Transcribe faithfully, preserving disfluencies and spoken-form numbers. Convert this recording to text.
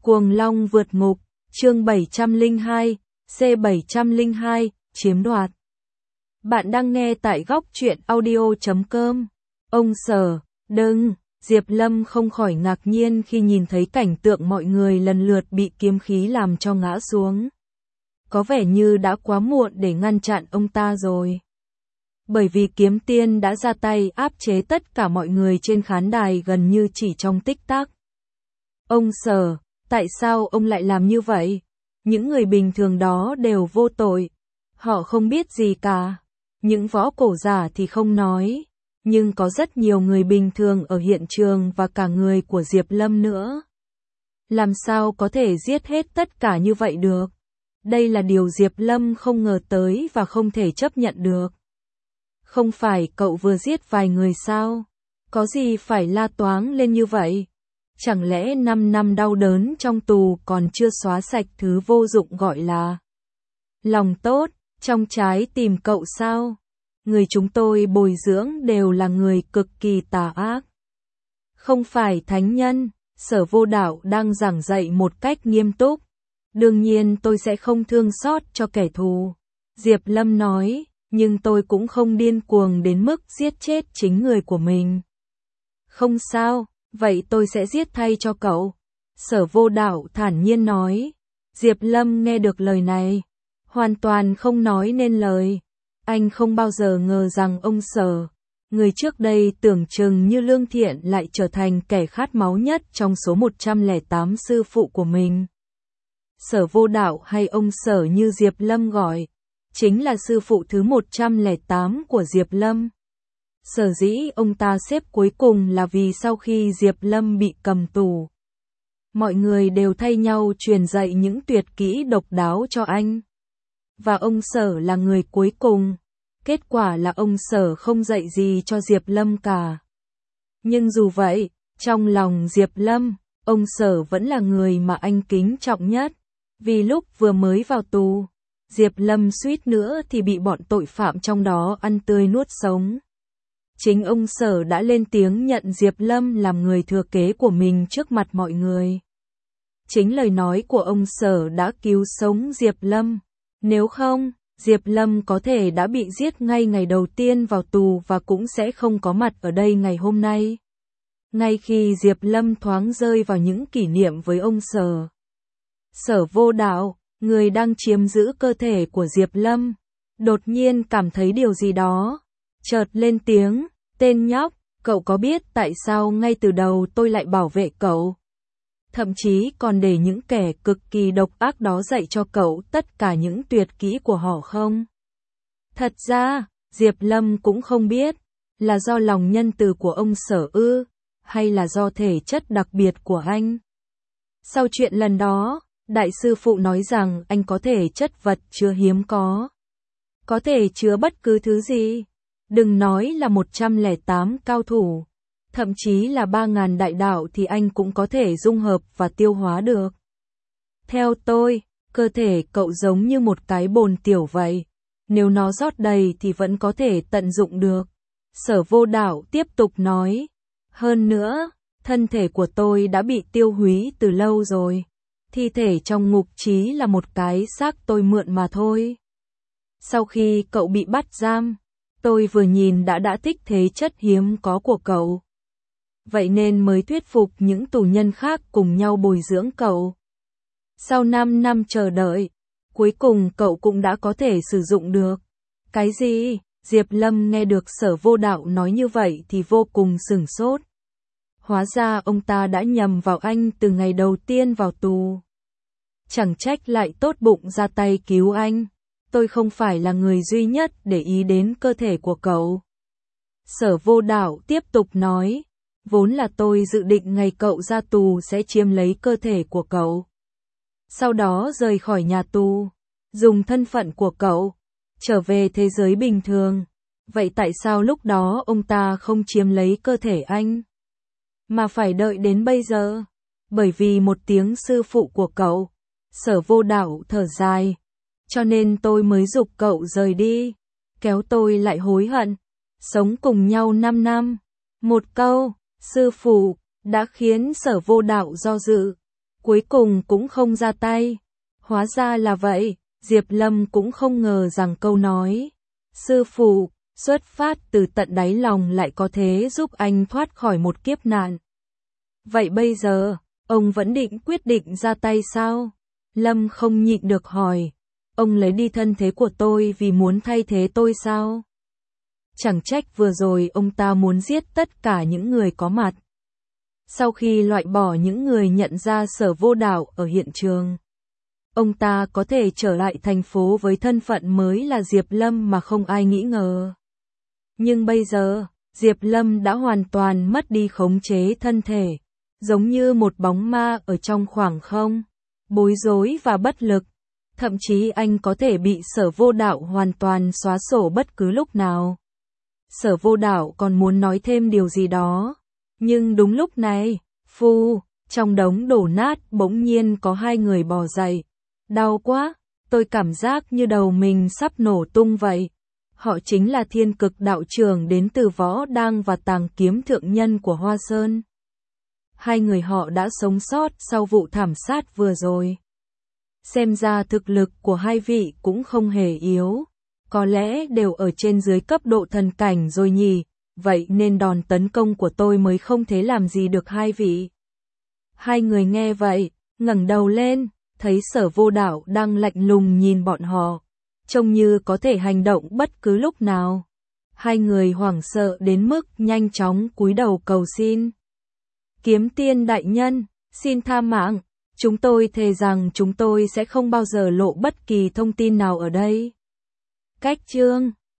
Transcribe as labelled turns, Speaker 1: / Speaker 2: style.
Speaker 1: Cuồng Long vượt ngục, chương bảy trăm lẻ hai, C bảy trăm lẻ hai, chiếm đoạt. Bạn đang nghe tại góc truyện audio chấm com. Ông Sở, đừng, Diệp Lâm không khỏi ngạc nhiên khi nhìn thấy cảnh tượng mọi người lần lượt bị kiếm khí làm cho ngã xuống. Có vẻ như đã quá muộn để ngăn chặn ông ta rồi. Bởi vì kiếm tiên đã ra tay áp chế tất cả mọi người trên khán đài gần như chỉ trong tích tắc. Ông Sở, tại sao ông lại làm như vậy? Những người bình thường đó đều vô tội. Họ không biết gì cả. Những võ cổ giả thì không nói. Nhưng có rất nhiều người bình thường ở hiện trường và cả người của Diệp Lâm nữa. Làm sao có thể giết hết tất cả như vậy được? Đây là điều Diệp Lâm không ngờ tới và không thể chấp nhận được. Không phải cậu vừa giết vài người sao? Có gì phải la toáng lên như vậy? Chẳng lẽ năm năm đau đớn trong tù còn chưa xóa sạch thứ vô dụng gọi là lòng tốt trong trái tim cậu sao? Người chúng tôi bồi dưỡng đều là người cực kỳ tà ác. Không phải thánh nhân, Sở Vô Đạo đang giảng dạy một cách nghiêm túc. Đương nhiên tôi sẽ không thương xót cho kẻ thù. Diệp Lâm nói, nhưng tôi cũng không điên cuồng đến mức giết chết chính người của mình. Không sao, vậy tôi sẽ giết thay cho cậu. Sở Vô Đạo thản nhiên nói. Diệp Lâm nghe được lời này, hoàn toàn không nói nên lời. Anh không bao giờ ngờ rằng ông Sở, người trước đây tưởng chừng như lương thiện lại trở thành kẻ khát máu nhất trong số một trăm lẻ tám sư phụ của mình. Sở Vô Đạo hay ông Sở như Diệp Lâm gọi, chính là sư phụ thứ một trăm lẻ tám của Diệp Lâm. Sở dĩ ông ta xếp cuối cùng là vì sau khi Diệp Lâm bị cầm tù, mọi người đều thay nhau truyền dạy những tuyệt kỹ độc đáo cho anh. Và ông Sở là người cuối cùng. Kết quả là ông Sở không dạy gì cho Diệp Lâm cả. Nhưng dù vậy, trong lòng Diệp Lâm, ông Sở vẫn là người mà anh kính trọng nhất. Vì lúc vừa mới vào tù, Diệp Lâm suýt nữa thì bị bọn tội phạm trong đó ăn tươi nuốt sống. Chính ông Sở đã lên tiếng nhận Diệp Lâm làm người thừa kế của mình trước mặt mọi người. Chính lời nói của ông Sở đã cứu sống Diệp Lâm. Nếu không, Diệp Lâm có thể đã bị giết ngay ngày đầu tiên vào tù và cũng sẽ không có mặt ở đây ngày hôm nay. Ngay khi Diệp Lâm thoáng rơi vào những kỷ niệm với ông Sở. Sở Vô Đạo, người đang chiếm giữ cơ thể của Diệp Lâm, đột nhiên cảm thấy điều gì đó. Chợt lên tiếng, tên nhóc, cậu có biết tại sao ngay từ đầu tôi lại bảo vệ cậu? Thậm chí còn để những kẻ cực kỳ độc ác đó dạy cho cậu tất cả những tuyệt kỹ của họ không? Thật ra, Diệp Lâm cũng không biết, là do lòng nhân từ của ông Sở ư, hay là do thể chất đặc biệt của anh. Sau chuyện lần đó, đại sư phụ nói rằng anh có thể chất vật chứa hiếm có. Có thể chứa bất cứ thứ gì. Đừng nói là một trăm lẻ tám cao thủ. Thậm chí là ba ngàn đại đạo thì anh cũng có thể dung hợp và tiêu hóa được. Theo tôi, cơ thể cậu giống như một cái bồn tiểu vậy. Nếu nó rót đầy thì vẫn có thể tận dụng được. Sở Vô Đạo tiếp tục nói. Hơn nữa, thân thể của tôi đã bị tiêu húy từ lâu rồi. Thi thể trong ngục trí là một cái xác tôi mượn mà thôi. Sau khi cậu bị bắt giam, tôi vừa nhìn đã đã thích thế chất hiếm có của cậu. Vậy nên mới thuyết phục những tù nhân khác cùng nhau bồi dưỡng cậu. Sau năm năm chờ đợi, cuối cùng cậu cũng đã có thể sử dụng được. Cái gì? Diệp Lâm nghe được Sở Vô Đạo nói như vậy thì vô cùng sửng sốt. Hóa ra ông ta đã nhầm vào anh từ ngày đầu tiên vào tù. Chẳng trách lại tốt bụng ra tay cứu anh. Tôi không phải là người duy nhất để ý đến cơ thể của cậu. Sở Vô Đạo tiếp tục nói. Vốn là tôi dự định ngày cậu ra tù sẽ chiếm lấy cơ thể của cậu. Sau đó rời khỏi nhà tù. Dùng thân phận của cậu. Trở về thế giới bình thường. Vậy tại sao lúc đó ông ta không chiếm lấy cơ thể anh? Mà phải đợi đến bây giờ? Bởi vì một tiếng sư phụ của cậu. Sở Vô Đạo thở dài. Cho nên tôi mới giục cậu rời đi. Kéo tôi lại hối hận. Sống cùng nhau năm năm. Một câu, sư phụ, đã khiến Sở Vô Đạo do dự. cuối cùng cũng không ra tay. Hóa ra là vậy, Diệp Lâm cũng không ngờ rằng câu nói sư phụ xuất phát từ tận đáy lòng lại có thể giúp anh thoát khỏi một kiếp nạn. Vậy bây giờ, ông vẫn định quyết định ra tay sao? Lâm không nhịn được hỏi. Ông lấy đi thân thế của tôi vì muốn thay thế tôi sao? Chẳng trách vừa rồi ông ta muốn giết tất cả những người có mặt. Sau khi loại bỏ những người nhận ra Sở Vô Đạo ở hiện trường, ông ta có thể trở lại thành phố với thân phận mới là Diệp Lâm mà không ai nghĩ ngờ. Nhưng bây giờ, Diệp Lâm đã hoàn toàn mất đi khống chế thân thể, giống như một bóng ma ở trong khoảng không, bối rối và bất lực. Thậm chí anh có thể bị Sở Vô Đạo hoàn toàn xóa sổ bất cứ lúc nào. Sở Vô Đạo còn muốn nói thêm điều gì đó. Nhưng đúng lúc này, phu, trong đống đổ nát bỗng nhiên có hai người bò dậy. Đau quá, tôi cảm giác như đầu mình sắp nổ tung vậy. Họ chính là Thiên Cực đạo trưởng đến từ Võ Đang và Tàng Kiếm thượng nhân của Hoa Sơn. Hai người họ đã sống sót sau vụ thảm sát vừa rồi. Xem ra thực lực của hai vị cũng không hề yếu. Có lẽ đều ở trên dưới cấp độ thần cảnh rồi nhỉ, vậy nên đòn tấn công của tôi mới không thể làm gì được hai vị. Hai người nghe vậy, ngẩng đầu lên, thấy Sở Vô Đạo đang lạnh lùng nhìn bọn họ, trông như có thể hành động bất cứ lúc nào. Hai người hoảng sợ đến mức nhanh chóng cúi đầu cầu xin. Kiếm Tiên đại nhân, xin tha mạng, chúng tôi thề rằng chúng tôi sẽ không bao giờ lộ bất kỳ thông tin nào ở đây. Cách chương